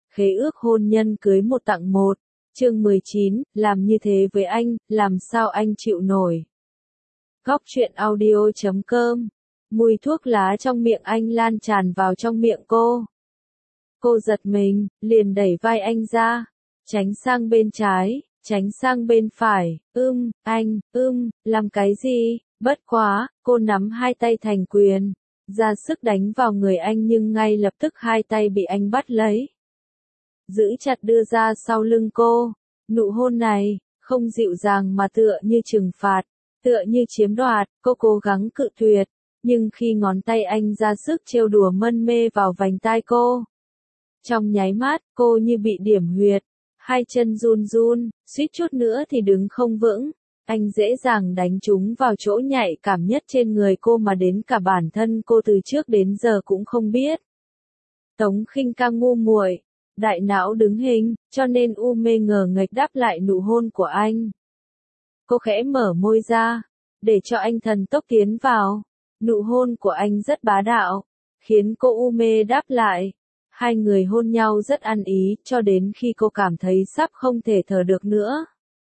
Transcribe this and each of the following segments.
Khế ước hôn nhân cưới một tặng một. Chương 19, làm như thế với anh, làm sao anh chịu nổi. Góc truyện audio.com. Mùi thuốc lá trong miệng anh lan tràn vào trong miệng cô. Cô giật mình, liền đẩy vai anh ra, tránh sang bên trái, tránh sang bên phải. Anh, làm cái gì? Bất quá, cô nắm hai tay thành quyền, ra sức đánh vào người anh nhưng ngay lập tức hai tay bị anh bắt lấy. Giữ chặt đưa ra sau lưng cô. Nụ hôn này, không dịu dàng mà tựa như trừng phạt, tựa như chiếm đoạt. Cô cố gắng cự tuyệt, nhưng khi ngón tay anh ra sức trêu đùa mân mê vào vành tai cô, trong nháy mắt, cô như bị điểm huyệt, hai chân run run, suýt chút nữa thì đứng không vững. Anh dễ dàng đánh trúng vào chỗ nhạy cảm nhất trên người cô mà đến cả bản thân cô từ trước đến giờ cũng không biết. Tống Khinh Ca ngu muội, đại não đứng hình, cho nên u mê ngờ nghệch đáp lại nụ hôn của anh. Cô khẽ mở môi ra, để cho anh thần tốc tiến vào. Nụ hôn của anh rất bá đạo, khiến cô u mê đáp lại. Hai người hôn nhau rất ăn ý, cho đến khi cô cảm thấy sắp không thể thở được nữa,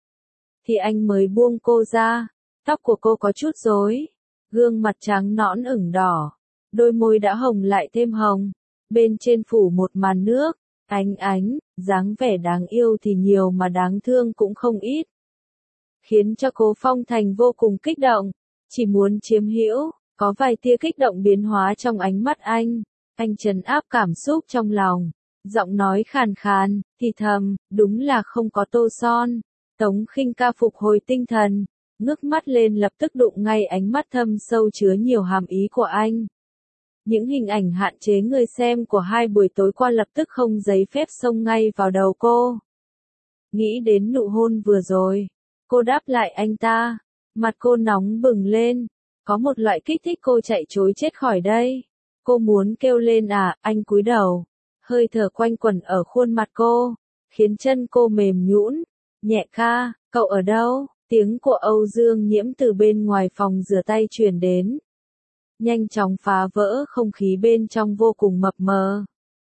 thì anh mới buông cô ra. Tóc của cô có chút rối, gương mặt trắng nõn ửng đỏ, đôi môi đã hồng lại thêm hồng, bên trên phủ một màn nước. Ánh, dáng vẻ đáng yêu thì nhiều mà đáng thương cũng không ít, khiến cho Cố Phong Thành vô cùng kích động, chỉ muốn chiếm hữu. Có vài tia kích động biến hóa trong ánh mắt anh trấn áp cảm xúc trong lòng, giọng nói khàn khàn, thì thầm, đúng là không có tô son. Tống Khinh Ca phục hồi tinh thần, ngước mắt lên lập tức đụng ngay ánh mắt thâm sâu chứa nhiều hàm ý của anh. Những hình ảnh hạn chế người xem của hai buổi tối qua lập tức không giấy phép xông ngay vào đầu cô. Nghĩ đến nụ hôn vừa rồi, cô đáp lại anh ta, mặt cô nóng bừng lên, có một loại kích thích cô chạy trối chết khỏi đây. Cô muốn kêu lên anh cúi đầu, hơi thở quanh quẩn ở khuôn mặt cô, khiến chân cô mềm nhũn. Nhẹ ca, cậu ở đâu? Tiếng của Âu Dương Nhiễm từ bên ngoài phòng rửa tay truyền đến, nhanh chóng phá vỡ không khí bên trong vô cùng mập mờ.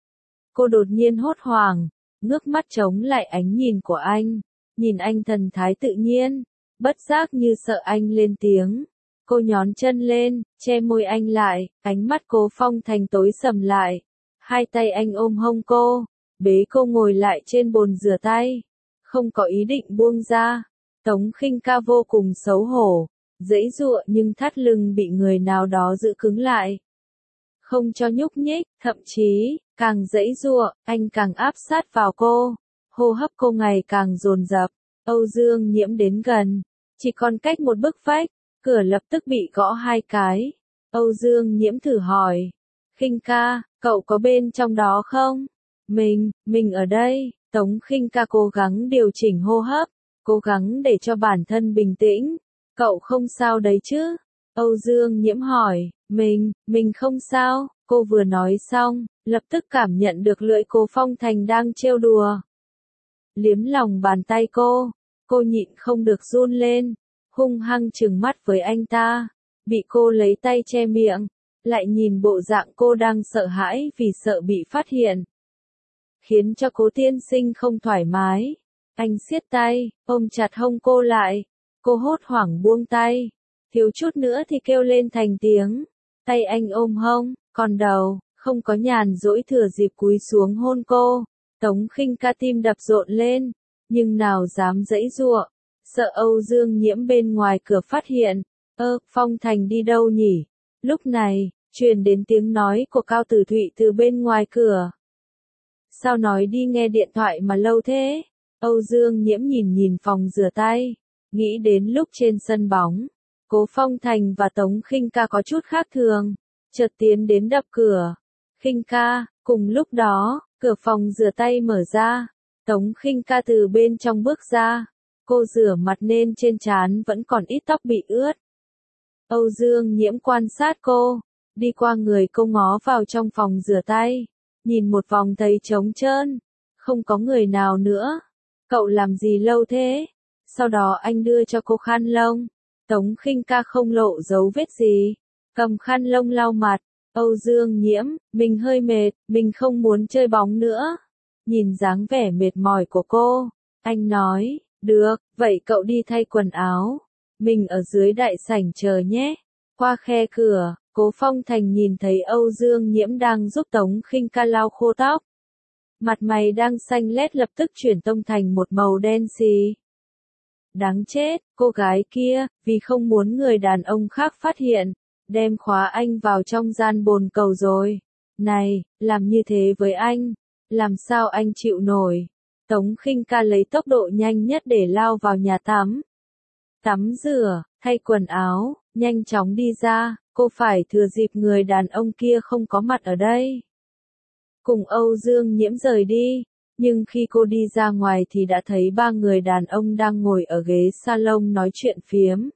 Cô đột nhiên hốt hoảng, ngước mắt chống lại ánh nhìn của anh, nhìn anh thần thái tự nhiên, bất giác như sợ anh lên tiếng. Cô nhón chân lên, che môi anh lại, ánh mắt Cố Phong Thành tối sầm lại. Hai tay anh ôm hông cô, bế cô ngồi lại trên bồn rửa tay, không có ý định buông ra. Tống Khinh Ca vô cùng xấu hổ, giãy giụa nhưng thắt lưng bị người nào đó giữ cứng lại, không cho nhúc nhích, thậm chí, càng giãy giụa, anh càng áp sát vào cô, hô hấp cô ngày càng dồn dập. Âu Dương Nhiễm đến gần, chỉ còn cách một bức vách, cửa lập tức bị gõ hai cái. Âu Dương Nhiễm thử hỏi, Khinh Ca, cậu có bên trong đó không? Mình ở đây. Tống Khinh Ca cố gắng điều chỉnh hô hấp, cố gắng để cho bản thân bình tĩnh. Cậu không sao đấy chứ? Âu Dương Nhiễm hỏi. Mình không sao. Cô vừa nói xong, lập tức cảm nhận được lưỡi Cố Phong Thành đang trêu đùa, liếm lòng bàn tay cô nhịn không được run lên, hung hăng trừng mắt với anh ta. Bị cô lấy tay che miệng, lại nhìn bộ dạng cô đang sợ hãi vì sợ bị phát hiện, khiến cho Cố tiên sinh không thoải mái. Anh siết tay, ôm chặt hông cô lại. Cô hốt hoảng buông tay, thiếu chút nữa thì kêu lên thành tiếng. Tay anh ôm hông, còn đầu, không có nhàn rỗi thừa dịp cúi xuống hôn cô. Tống Khinh Ca tim đập rộn lên, nhưng nào dám giãy giụa, sợ Âu Dương Nhiễm bên ngoài cửa phát hiện. Phong Thành đi đâu nhỉ? Lúc này, truyền đến tiếng nói của Cao Tử Thụy từ bên ngoài cửa. Sao nói đi nghe điện thoại mà lâu thế? Âu Dương Nhiễm nhìn phòng rửa tay, nghĩ đến lúc trên sân bóng, Cố Phong Thành và Tống Khinh Ca có chút khác thường, chợt tiến đến đập cửa. Khinh Ca. Cùng lúc đó, cửa phòng rửa tay mở ra, Tống Khinh Ca từ bên trong bước ra. Cô rửa mặt nên trên trán vẫn còn ít tóc bị ướt. Âu Dương Nhiễm quan sát cô, đi qua người cô ngó vào trong phòng rửa tay, nhìn một vòng thấy trống trơn, không có người nào nữa. Cậu làm gì lâu thế? Sau đó anh đưa cho cô khăn lông. Tống Khinh Ca không lộ dấu vết gì, cầm khăn lông lau mặt. Âu Dương Nhiễm, mình hơi mệt, mình không muốn chơi bóng nữa. Nhìn dáng vẻ mệt mỏi của cô, anh nói, được, vậy cậu đi thay quần áo. Mình ở dưới đại sảnh chờ nhé. Qua khe cửa, Cố Phong Thành nhìn thấy Âu Dương Nhiễm đang giúp Tống Khinh Ca lau khô tóc. Mặt mày đang xanh lét lập tức chuyển tông thành một màu đen xì. Đáng chết, cô gái kia, vì không muốn người đàn ông khác phát hiện, đem khóa anh vào trong gian bồn cầu rồi. Này, làm như thế với anh, làm sao anh chịu nổi? Tống Khinh Ca lấy tốc độ nhanh nhất để lao vào nhà tắm. Tắm rửa, thay quần áo, nhanh chóng đi ra, cô phải thừa dịp người đàn ông kia không có mặt ở đây. Cùng Âu Dương Nhiễm rời đi, nhưng khi cô đi ra ngoài thì đã thấy ba người đàn ông đang ngồi ở ghế salon nói chuyện phiếm.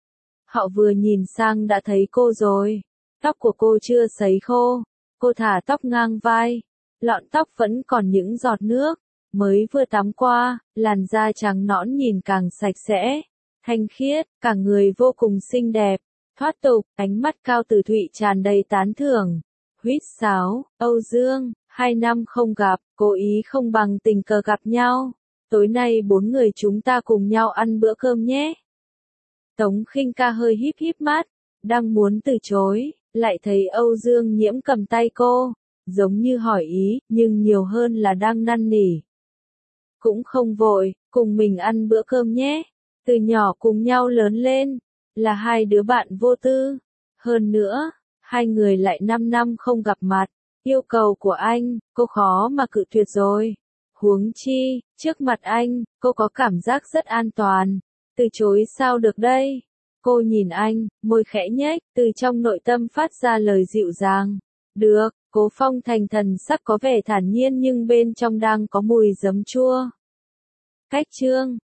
Họ vừa nhìn sang đã thấy cô rồi. Tóc của cô chưa sấy khô, cô thả tóc ngang vai, lọn tóc vẫn còn những giọt nước, mới vừa tắm qua, làn da trắng nõn nhìn càng sạch sẽ, thanh khiết, cả người vô cùng xinh đẹp, thoát tục, ánh mắt Cao Tử Thụy tràn đầy tán thưởng. Huýt sáo, Âu Dương, 2 năm không gặp, cố ý không bằng tình cờ gặp nhau. Tối nay 4 người chúng ta cùng nhau ăn bữa cơm nhé. Tống Khinh Ca hơi híp híp mắt, đang muốn từ chối, lại thấy Âu Dương Nhiễm cầm tay cô, giống như hỏi ý, nhưng nhiều hơn là đang năn nỉ. Cũng không vội, cùng mình ăn bữa cơm nhé. Từ nhỏ cùng nhau lớn lên, là hai đứa bạn vô tư. Hơn nữa, hai người lại 5 năm không gặp mặt, yêu cầu của anh, cô khó mà cự tuyệt rồi. Huống chi, trước mặt anh, cô có cảm giác rất an toàn, từ chối sao được đây? Cô nhìn anh, môi khẽ nhếch, từ trong nội tâm phát ra lời dịu dàng. Được, Cố Phong Thành thần sắc có vẻ thản nhiên nhưng bên trong đang có mùi giấm chua. Cách chương